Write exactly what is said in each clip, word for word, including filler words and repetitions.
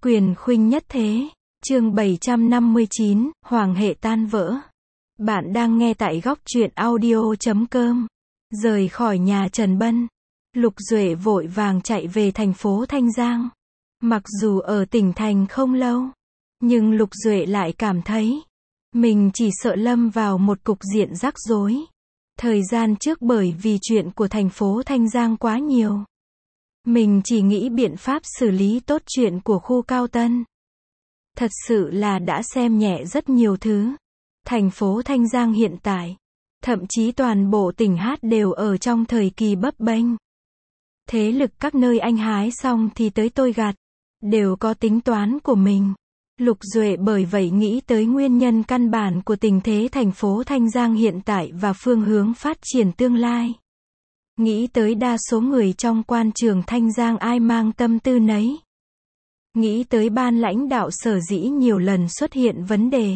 Quyền khuynh nhất thế. Chương bảy trăm năm mươi chín, Hoàng hệ tan vỡ. Bạn đang nghe tại góc truyện audio chấm com. Rời khỏi nhà Trần Bân, Lục Duệ vội vàng chạy về thành phố Thanh Giang. Mặc dù ở tỉnh thành không lâu, nhưng Lục Duệ lại cảm thấy mình chỉ sợ lâm vào một cục diện rắc rối. Thời gian trước bởi vì chuyện của thành phố Thanh Giang quá nhiều, mình chỉ nghĩ biện pháp xử lý tốt chuyện của khu Cao Tân. Thật sự là đã xem nhẹ rất nhiều thứ. Thành phố Thanh Giang hiện tại, thậm chí toàn bộ tỉnh Hát đều ở trong thời kỳ bấp bênh. Thế lực các nơi anh hái xong thì tới tôi gặt, đều có tính toán của mình. Lục Duệ bởi vậy nghĩ tới nguyên nhân căn bản của tình thế thành phố Thanh Giang hiện tại và phương hướng phát triển tương lai. Nghĩ tới đa số người trong quan trường Thanh Giang ai mang tâm tư nấy. Nghĩ tới ban lãnh đạo sở dĩ nhiều lần xuất hiện vấn đề.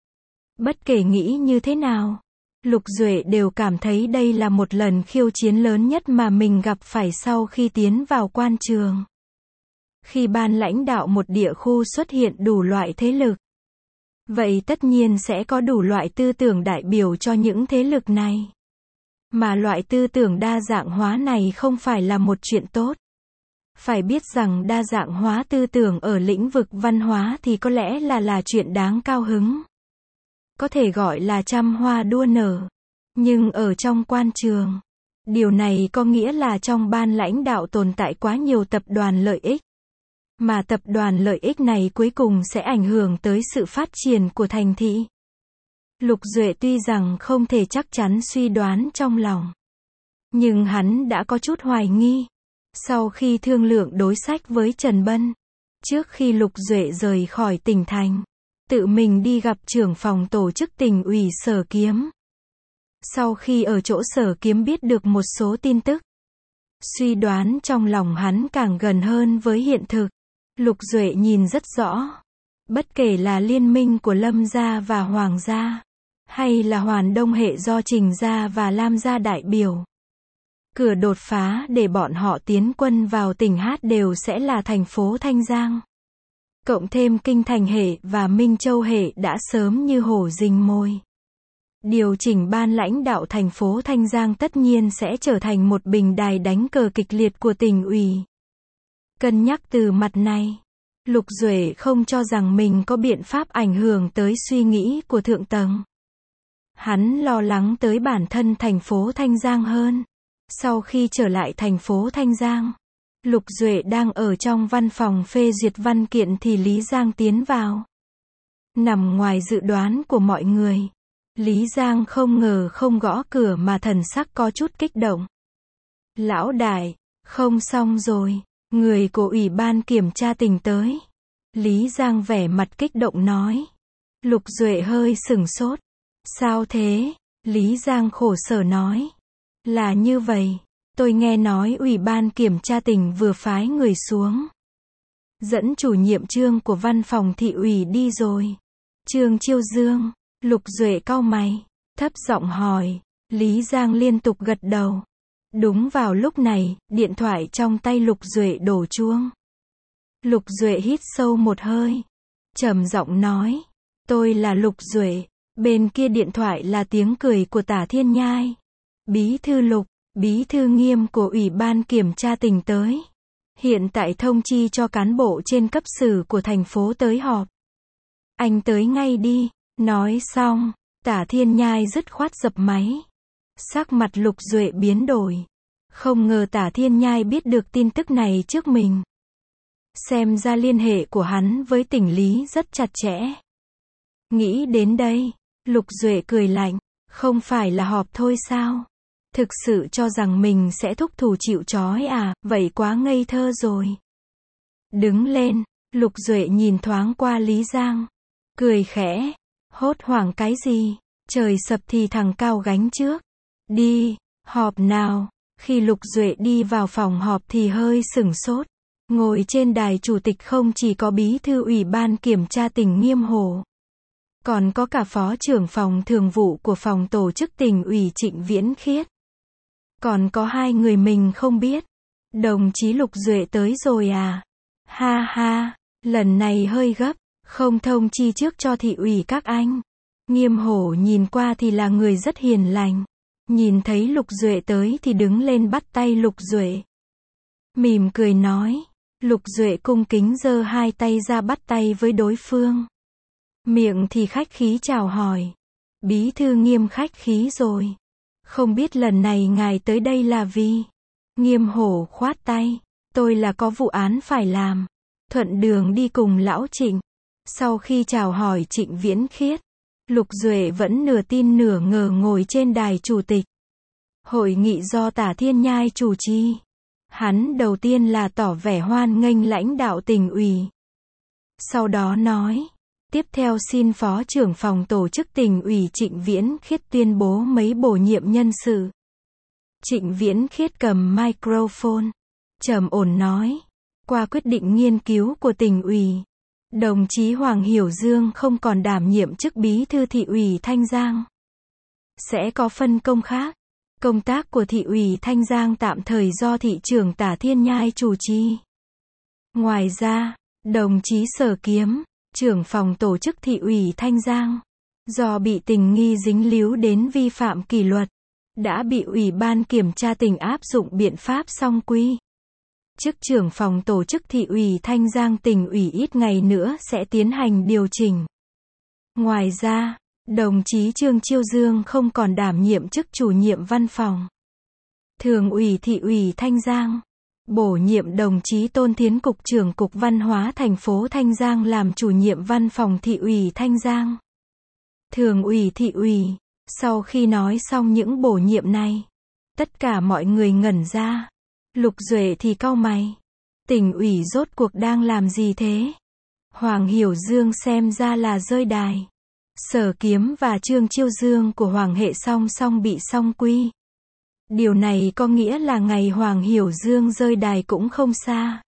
Bất kể nghĩ như thế nào, Lục Duệ đều cảm thấy đây là một lần khiêu chiến lớn nhất mà mình gặp phải sau khi tiến vào quan trường. Khi ban lãnh đạo một địa khu xuất hiện đủ loại thế lực, vậy tất nhiên sẽ có đủ loại tư tưởng đại biểu cho những thế lực này. Mà loại tư tưởng đa dạng hóa này không phải là một chuyện tốt. Phải biết rằng đa dạng hóa tư tưởng ở lĩnh vực văn hóa thì có lẽ là là chuyện đáng cao hứng. Có thể gọi là trăm hoa đua nở. Nhưng ở trong quan trường, điều này có nghĩa là trong ban lãnh đạo tồn tại quá nhiều tập đoàn lợi ích. Mà tập đoàn lợi ích này cuối cùng sẽ ảnh hưởng tới sự phát triển của thành thị. Lục Duệ tuy rằng không thể chắc chắn suy đoán trong lòng, nhưng hắn đã có chút hoài nghi. Sau khi thương lượng đối sách với Trần Bân, trước khi Lục Duệ rời khỏi tỉnh thành, tự mình đi gặp trưởng phòng tổ chức tỉnh ủy Sở Kiếm. Sau khi ở chỗ Sở Kiếm biết được một số tin tức, suy đoán trong lòng hắn càng gần hơn với hiện thực. Lục Duệ nhìn rất rõ, bất kể là liên minh của Lâm gia và Hoàng gia, hay là Hoàn Đông hệ do Trình gia và Lam gia đại biểu, cửa đột phá để bọn họ tiến quân vào tỉnh Hát đều sẽ là thành phố Thanh Giang. Cộng thêm Kinh Thành hệ và Minh Châu hệ đã sớm như hổ rình mồi. Điều chỉnh ban lãnh đạo thành phố Thanh Giang tất nhiên sẽ trở thành một bình đài đánh cờ kịch liệt của tỉnh ủy. Cân nhắc từ mặt này, Lục Duệ không cho rằng mình có biện pháp ảnh hưởng tới suy nghĩ của thượng tầng. Hắn lo lắng tới bản thân thành phố Thanh Giang hơn. Sau khi trở lại thành phố Thanh Giang, Lục Duệ đang ở trong văn phòng phê duyệt văn kiện thì Lý Giang tiến vào. Nằm ngoài dự đoán của mọi người, Lý Giang không ngờ không gõ cửa mà thần sắc có chút kích động. Lão đại, không xong rồi, người của Ủy ban kiểm tra tỉnh tới. Lý Giang vẻ mặt kích động nói. Lục Duệ hơi sửng sốt. Sao thế? Lý Giang khổ sở nói. Là như vậy, tôi nghe nói Ủy ban kiểm tra tỉnh vừa phái người xuống, dẫn chủ nhiệm Trương của văn phòng thị ủy đi rồi. Trương Chiêu Dương. Lục Duệ cau mày, thấp giọng hỏi. Lý Giang liên tục gật đầu. Đúng vào lúc này, điện thoại trong tay Lục Duệ đổ chuông. Lục Duệ hít sâu một hơi, trầm giọng nói. Tôi là Lục Duệ. Bên kia điện thoại là tiếng cười của Tả Thiên Nhai. Bí thư Lục, bí thư Nghiêm của Ủy ban kiểm tra tỉnh tới. Hiện tại thông chi cho cán bộ trên cấp sử của thành phố tới họp. Anh tới ngay đi. Nói xong, Tả Thiên Nhai dứt khoát dập máy. Sắc mặt Lục Duệ biến đổi. Không ngờ Tả Thiên Nhai biết được tin tức này trước mình. Xem ra liên hệ của hắn với tỉnh Lý rất chặt chẽ. Nghĩ đến đây, Lục Duệ cười lạnh. Không phải là họp thôi sao? Thực sự cho rằng mình sẽ thúc thủ chịu trói à? Vậy quá ngây thơ rồi. Đứng lên, Lục Duệ nhìn thoáng qua Lý Giang, cười khẽ. Hốt hoảng cái gì? Trời sập thì thằng cao gánh trước. Đi, họp nào. Khi Lục Duệ đi vào phòng họp thì hơi sửng sốt. Ngồi trên đài chủ tịch không chỉ có bí thư Ủy ban kiểm tra tỉnh Nghiêm Hổ, còn có cả phó trưởng phòng thường vụ của phòng tổ chức tỉnh ủy Trịnh Viễn Khiết. Còn có hai người mình không biết. Đồng chí Lục Duệ tới rồi à? Ha ha, Lần này hơi gấp, không thông chi trước cho thị ủy các anh. Nghiêm Hổ nhìn qua thì là người rất hiền lành. Nhìn thấy Lục Duệ tới thì đứng lên bắt tay Lục Duệ. Mỉm cười nói. Lục Duệ cung kính giơ hai tay ra bắt tay với đối phương. Miệng thì khách khí chào hỏi. Bí thư Nghiêm khách khí rồi. Không biết lần này ngài tới đây là vì. Nghiêm Hổ khoát tay. Tôi là có vụ án phải làm. Thuận đường đi cùng lão Trịnh. Sau khi chào hỏi Trịnh Viễn Khiết, Lục Duệ vẫn nửa tin nửa ngờ ngồi trên đài chủ tịch. Hội nghị do Tả Thiên Nhai chủ trì. Hắn đầu tiên là tỏ vẻ hoan nghênh lãnh đạo tỉnh ủy. Sau đó nói, tiếp theo xin Phó trưởng phòng tổ chức tỉnh ủy Trịnh Viễn Khiết tuyên bố mấy bổ nhiệm nhân sự. Trịnh Viễn Khiết cầm microphone, trầm ổn nói, qua quyết định nghiên cứu của tỉnh ủy, đồng chí Hoàng Hiểu Dương không còn đảm nhiệm chức bí thư thị ủy Thanh Giang. Sẽ có phân công khác. Công tác của thị ủy Thanh Giang tạm thời do thị trưởng Tả Thiên Nhai chủ trì. Ngoài ra, đồng chí Sở Kiếm, trưởng phòng tổ chức thị ủy Thanh Giang, do bị tình nghi dính líu đến vi phạm kỷ luật, đã bị Ủy ban Kiểm tra tỉnh áp dụng biện pháp song quy. Chức trưởng phòng tổ chức thị ủy Thanh Giang tỉnh ủy ít ngày nữa sẽ tiến hành điều chỉnh. Ngoài ra, đồng chí Trương Chiêu Dương không còn đảm nhiệm chức chủ nhiệm văn phòng Thường ủy thị ủy Thanh Giang. Bổ nhiệm đồng chí Tôn Thiến cục trưởng Cục Văn hóa thành phố Thanh Giang làm chủ nhiệm văn phòng thị ủy Thanh Giang. Thường ủy thị ủy. Sau khi nói xong những bổ nhiệm này, tất cả mọi người ngẩn ra. Lục Duệ thì cau mày. Tỉnh ủy rốt cuộc đang làm gì thế? Hoàng Hiểu Dương xem ra là rơi đài. Sở Kiếm và Trương Chiêu Dương của Hoàng hệ song song bị song quy. Điều này có nghĩa là ngày Hoàng Hiểu Dương rơi đài cũng không xa.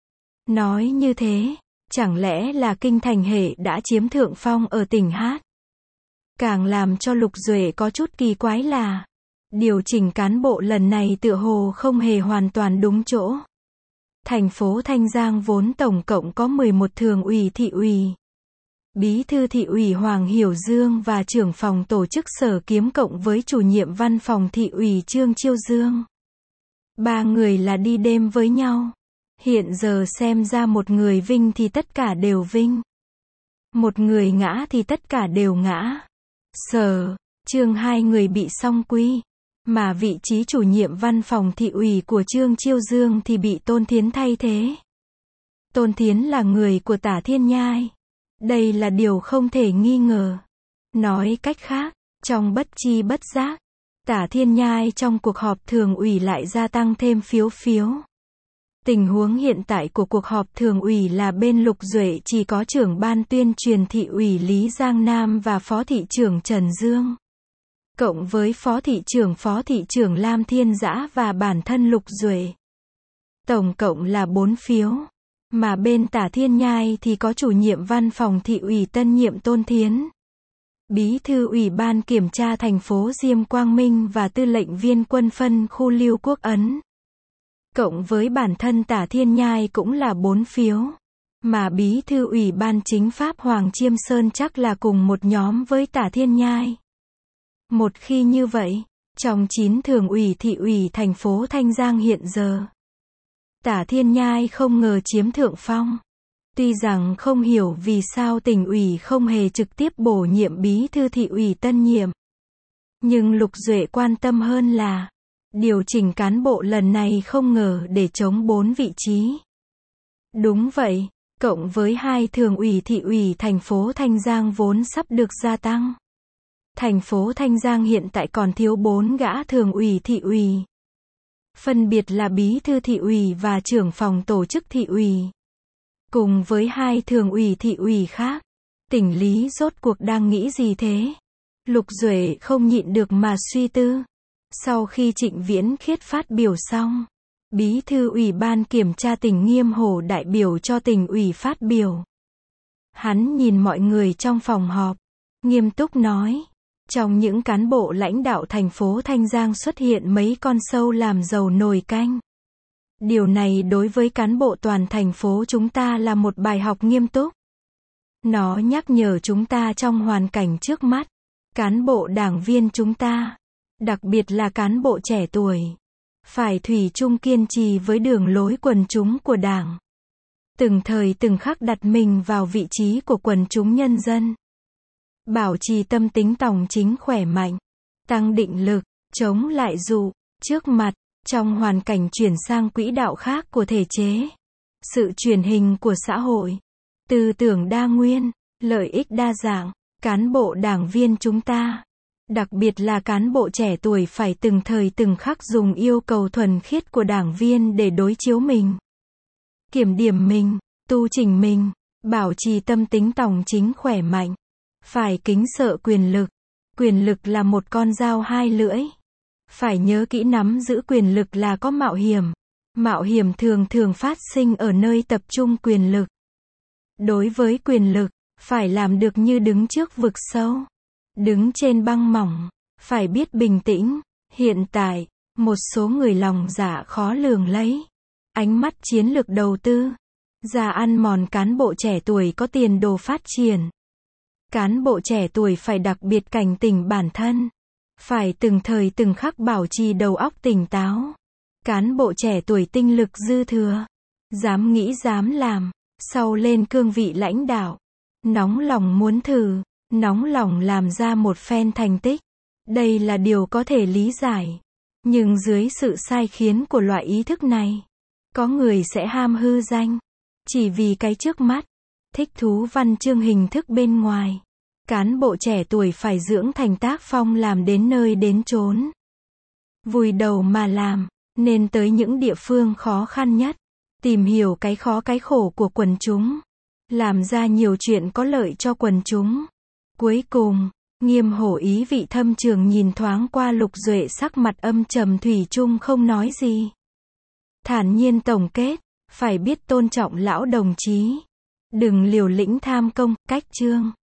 Nói như thế, chẳng lẽ là Kinh Thành hệ đã chiếm thượng phong ở tỉnh Hát? Càng làm cho Lục Duệ có chút kỳ quái là, điều chỉnh cán bộ lần này tựa hồ không hề hoàn toàn đúng chỗ. Thành phố Thanh Giang vốn tổng cộng có mười một thường ủy thị ủy. Bí thư thị ủy Hoàng Hiểu Dương và trưởng phòng tổ chức Sở Kiếm cộng với chủ nhiệm văn phòng thị ủy Trương Chiêu Dương. Ba người là đi đêm với nhau. Hiện giờ xem ra một người vinh thì tất cả đều vinh. Một người ngã thì tất cả đều ngã. Sở, Trương hai người bị song quy. Mà vị trí chủ nhiệm văn phòng thị ủy của Trương Chiêu Dương thì bị Tôn Thiến thay thế. Tôn Thiến là người của Tả Thiên Nhai. Đây là điều không thể nghi ngờ. Nói cách khác, trong bất chi bất giác, Tả Thiên Nhai trong cuộc họp thường ủy lại gia tăng thêm phiếu phiếu. Tình huống hiện tại của cuộc họp thường ủy là bên Lục Duệ chỉ có trưởng ban tuyên truyền thị ủy Lý Giang Nam và phó thị trưởng Trần Dương. Cộng với phó thị trưởng phó thị trưởng Lam Thiên Dã và bản thân Lục Duệ. Tổng cộng là bốn phiếu. Mà bên Tả Thiên Nhai thì có chủ nhiệm văn phòng thị ủy tân nhiệm Tôn Thiến, bí thư ủy ban kiểm tra thành phố Diêm Quang Minh và tư lệnh viên quân phân khu Lưu Quốc Ấn. Cộng với bản thân Tả Thiên Nhai cũng là bốn phiếu. Mà bí thư ủy ban chính pháp Hoàng Chiêm Sơn chắc là cùng một nhóm với Tả Thiên Nhai. Một khi như vậy, trong chín thường ủy thị ủy thành phố Thanh Giang hiện giờ, Tả Thiên Nhai không ngờ chiếm thượng phong. Tuy rằng không hiểu vì sao tỉnh ủy không hề trực tiếp bổ nhiệm bí thư thị ủy tân nhiệm. Nhưng Lục Duệ quan tâm hơn là, điều chỉnh cán bộ lần này không ngờ để chống bốn vị trí. Đúng vậy, cộng với hai thường ủy thị ủy thành phố Thanh Giang vốn sắp được gia tăng. Thành phố Thanh Giang hiện tại còn thiếu bốn gã thường ủy thị ủy. Phân biệt là bí thư thị ủy và trưởng phòng tổ chức thị ủy. Cùng với hai thường ủy thị ủy khác. Tỉnh Lý rốt cuộc đang nghĩ gì thế? Lục Duệ không nhịn được mà suy tư. Sau khi Trịnh Viễn Khiết phát biểu xong, bí thư ủy ban kiểm tra tỉnh Nghiêm Hổ đại biểu cho tỉnh ủy phát biểu. Hắn nhìn mọi người trong phòng họp, nghiêm túc nói. Trong những cán bộ lãnh đạo thành phố Thanh Giang xuất hiện mấy con sâu làm dầu nồi canh. Điều này đối với cán bộ toàn thành phố chúng ta là một bài học nghiêm túc. Nó nhắc nhở chúng ta trong hoàn cảnh trước mắt, cán bộ đảng viên chúng ta, đặc biệt là cán bộ trẻ tuổi, phải thủy chung kiên trì với đường lối quần chúng của Đảng. Từng thời từng khắc đặt mình vào vị trí của quần chúng nhân dân. Bảo trì tâm tính tòng chính khỏe mạnh, tăng định lực, chống lại dụ, trước mặt, trong hoàn cảnh chuyển sang quỹ đạo khác của thể chế, sự truyền hình của xã hội, tư tưởng đa nguyên, lợi ích đa dạng, cán bộ đảng viên chúng ta, đặc biệt là cán bộ trẻ tuổi phải từng thời từng khắc dùng yêu cầu thuần khiết của đảng viên để đối chiếu mình, kiểm điểm mình, tu chỉnh mình, bảo trì tâm tính tòng chính khỏe mạnh, phải kính sợ quyền lực. Quyền lực là một con dao hai lưỡi. Phải nhớ kỹ nắm giữ quyền lực là có mạo hiểm. Mạo hiểm thường thường phát sinh ở nơi tập trung quyền lực. Đối với quyền lực, phải làm được như đứng trước vực sâu, đứng trên băng mỏng, phải biết bình tĩnh. Hiện tại, một số người lòng dạ khó lường lấy ánh mắt chiến lược đầu tư ra ăn mòn cán bộ trẻ tuổi có tiền đồ phát triển. Cán bộ trẻ tuổi phải đặc biệt cảnh tỉnh bản thân, phải từng thời từng khắc bảo trì đầu óc tỉnh táo. Cán bộ trẻ tuổi tinh lực dư thừa, dám nghĩ dám làm, sau lên cương vị lãnh đạo, nóng lòng muốn thử, nóng lòng làm ra một phen thành tích. Đây là điều có thể lý giải. Nhưng dưới sự sai khiến của loại ý thức này, có người sẽ ham hư danh, chỉ vì cái trước mắt, thích thú văn chương hình thức bên ngoài. Cán bộ trẻ tuổi phải dưỡng thành tác phong làm đến nơi đến chốn, vùi đầu mà làm, nên tới những địa phương khó khăn nhất, tìm hiểu cái khó cái khổ của quần chúng, làm ra nhiều chuyện có lợi cho quần chúng. Cuối cùng, Nghiêm Hổ ý vị thâm trường nhìn thoáng qua Lục Duệ, sắc mặt âm trầm thủy chung không nói gì. Thản nhiên tổng kết, phải biết tôn trọng lão đồng chí, đừng liều lĩnh tham công, cách chương.